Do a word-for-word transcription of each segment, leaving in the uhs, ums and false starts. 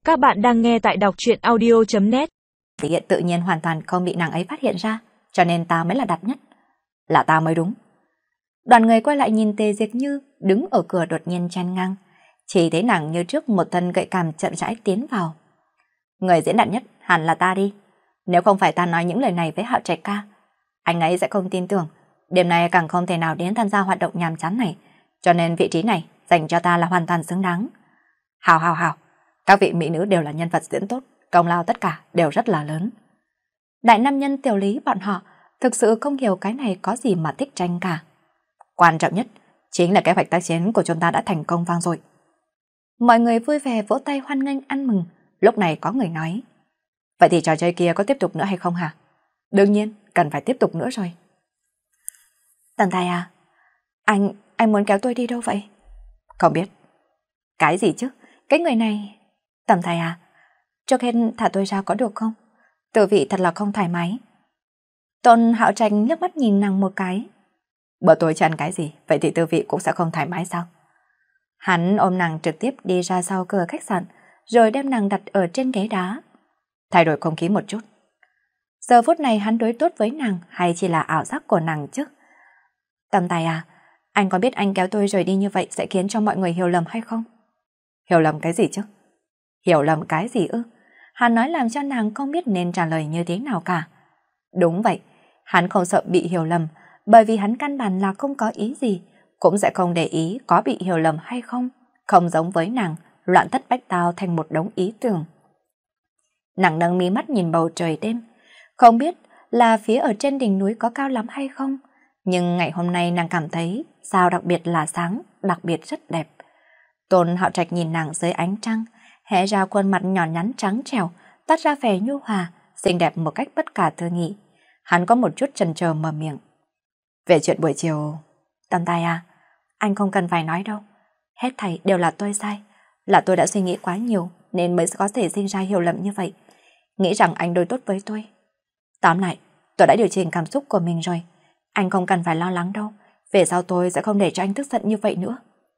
Các bạn đang nghe tại đọc truyện audio chấm net. Thể hiện tự nhiên hoàn toàn không bị nàng ấy phát hiện ra, cho nên ta mới là đặt nhất. Là ta mới đúng. Đoàn người quay lại nhìn Tề Diệp Như đứng ở cửa đột nhiên chen ngang. Chỉ thấy nàng như trước một thân gậy càm chậm rãi tiến vào. Người diễn đạt nhất hẳn là ta đi. Nếu không phải ta nói những lời này với Hạo Trạch ca, anh ấy sẽ không tin tưởng. Đêm nay càng không thể nào đến tham gia hoạt động nhàm chán này. Cho nên vị trí này dành cho ta là hoàn toàn xứng đáng. Hào hào hào. Các vị mỹ nữ đều là nhân vật diễn tốt, công lao tất cả đều rất là lớn. Đại nam nhân Tiểu Lý bọn họ thực sự không hiểu cái này có gì mà thích tranh cả. Quan trọng nhất chính là kế hoạch tác chiến của chúng ta đã thành công vang dội. Mọi người vui vẻ vỗ tay hoan nghênh ăn mừng. Lúc này có người nói: vậy thì trò chơi kia có tiếp tục nữa hay không hả? Đương nhiên, cần phải tiếp tục nữa rồi. Tần Tài à, anh, anh muốn kéo tôi đi đâu vậy? Không biết. Cái gì chứ? Cái người này... Tần Tài à, trước hết thả tôi ra có được không? Tự vị thật là không thoải mái. Tôn Hạo Trạch liếc mắt nhìn nàng một cái. Bữa tối chứ ăn cái gì, vậy thì tư vị cũng sẽ không thoải mái sao? Hắn ôm nàng trực tiếp đi ra sau cửa khách sạn, rồi đem nàng đặt ở trên ghế đá. Thay đổi không khí một chút. Giờ phút này hắn đối tốt với nàng hay chỉ là ảo giác của nàng chứ? Tần Tài à, anh có biết anh kéo tôi rời đi như vậy sẽ khiến cho mọi người hiểu lầm hay không? Hiểu lầm cái gì chứ? Hiểu lầm cái gì ư? Hắn nói làm cho nàng không biết nên trả lời như thế nào cả. Đúng vậy, hắn không sợ bị hiểu lầm, bởi vì hắn căn bản là không có ý gì, cũng sẽ không để ý có bị hiểu lầm hay không. Không giống với nàng, loạn thất bách tao thành một đống ý tưởng. Nàng nâng mí mắt nhìn bầu trời đêm, không biết là phía ở trên đỉnh núi có cao lắm hay không, nhưng ngày hôm nay nàng cảm thấy sao đặc biệt là sáng, đặc biệt rất đẹp. Tôn Hạo Trạch nhìn nàng dưới ánh trăng, hé ra khuôn mặt nhỏ nhắn trắng trẻo, toát ra vẻ nhu hòa, xinh đẹp một cách bất khả tư nghị. Hắn có một chút chần chờ mở miệng. Về chuyện buổi chiều... Tần Tài à, anh không cần phải nói đâu. Hết thảy đều là tôi sai. Là tôi đã suy nghĩ quá nhiều nên mới có thể sinh ra hiểu lầm như vậy. Nghĩ rằng anh đối tốt với tôi. Tóm lại, tôi đã điều chỉnh cảm xúc của mình rồi. Anh không cần phải lo lắng đâu. Về sau tôi sẽ không để cho anh tức giận như vậy nữa.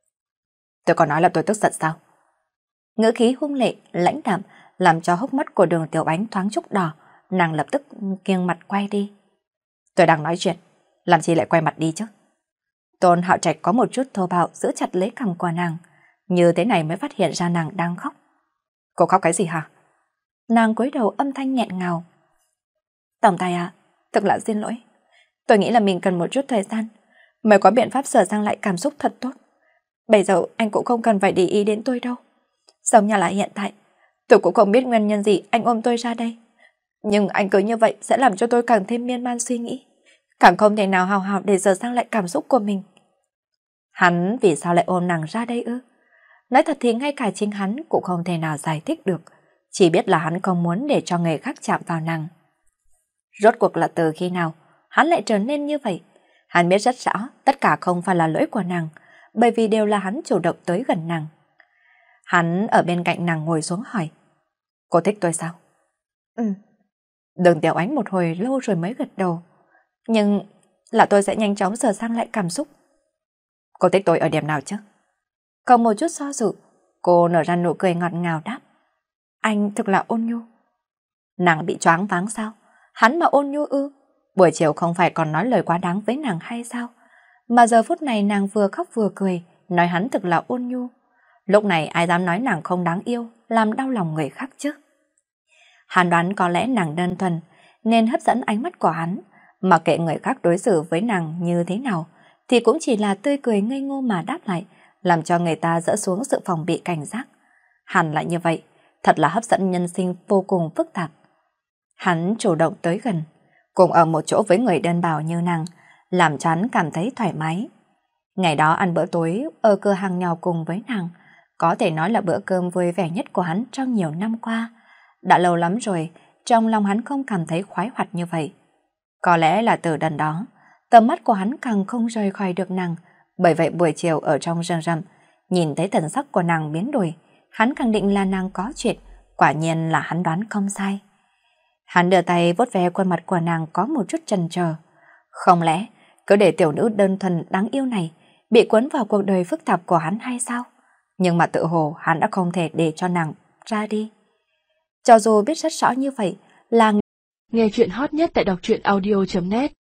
Tôi có nói là tôi tức giận sao? Ngữ khí hung lệ, lãnh đạm làm cho hốc mắt của Đường Tiểu Ánh thoáng chút đỏ. Nàng lập tức nghiêng mặt quay đi. Tôi đang nói chuyện, làm chi lại quay mặt đi chứ? Tôn Hạo Trạch có một chút thô bạo giữ chặt lấy cằm của nàng. Như thế này mới phát hiện ra nàng đang khóc. Cô khóc cái gì hả? Nàng cúi đầu âm thanh nghẹn ngào. Tổng Tài à, thật là xin lỗi. Tôi nghĩ là mình cần một chút thời gian mới có biện pháp sửa sang lại cảm xúc thật tốt. Bây giờ anh cũng không cần phải để ý đến tôi đâu. Giống như là hiện tại, tôi cũng không biết nguyên nhân gì anh ôm tôi ra đây. Nhưng anh cứ như vậy sẽ làm cho tôi càng thêm miên man suy nghĩ, càng không thể nào hào hào để sửa sang lại cảm xúc của mình. Hắn vì sao lại ôm nàng ra đây ư? Nói thật thì ngay cả chính hắn cũng không thể nào giải thích được, chỉ biết là hắn không muốn để cho người khác chạm vào nàng. Rốt cuộc là từ khi nào hắn lại trở nên như vậy? Hắn biết rất rõ tất cả không phải là lỗi của nàng, bởi vì đều là hắn chủ động tới gần nàng. Hắn ở bên cạnh nàng ngồi xuống hỏi. Cô thích tôi sao? Ừ. Đường Tiểu Ánh một hồi lâu rồi mới gật đầu. Nhưng là tôi sẽ nhanh chóng sửa sang lại cảm xúc. Cô thích tôi ở điểm nào chứ? Không một chút do dự, cô nở ra nụ cười ngọt ngào đáp. Anh thực là ôn nhu. Nàng bị choáng váng sao? Hắn mà ôn nhu ư? Buổi chiều không phải còn nói lời quá đáng với nàng hay sao? Mà giờ phút này nàng vừa khóc vừa cười, nói hắn thực là ôn nhu. Lúc này ai dám nói nàng không đáng yêu, làm đau lòng người khác chứ? Hắn đoán có lẽ nàng đơn thuần, nên hấp dẫn ánh mắt của hắn, mà kệ người khác đối xử với nàng như thế nào, thì cũng chỉ là tươi cười ngây ngô mà đáp lại, làm cho người ta dỡ xuống sự phòng bị cảnh giác. Hắn lại như vậy, thật là hấp dẫn nhân sinh vô cùng phức tạp. Hắn chủ động tới gần, cùng ở một chỗ với người đơn bào như nàng, làm cho hắn cảm thấy thoải mái. Ngày đó ăn bữa tối ở cửa hàng nhỏ cùng với nàng, có thể nói là bữa cơm vui vẻ nhất của hắn trong nhiều năm qua. Đã lâu lắm rồi, trong lòng hắn không cảm thấy khoái hoạt như vậy. Có lẽ là từ đợt đó, tầm mắt của hắn càng không rời khỏi được nàng, bởi vậy buổi chiều ở trong rừng rậm, nhìn thấy thần sắc của nàng biến đổi, hắn khẳng định là nàng có chuyện, quả nhiên là hắn đoán không sai. Hắn đưa tay vuốt ve khuôn mặt của nàng có một chút chần chờ. Không lẽ cứ để tiểu nữ đơn thuần đáng yêu này bị cuốn vào cuộc đời phức tạp của hắn hay sao? Nhưng mà tự hồ hắn đã không thể để cho nàng ra đi. Cho dù biết rất rõ như vậy là nghe chuyện hot nhất tại đọc truyện audio chấm net.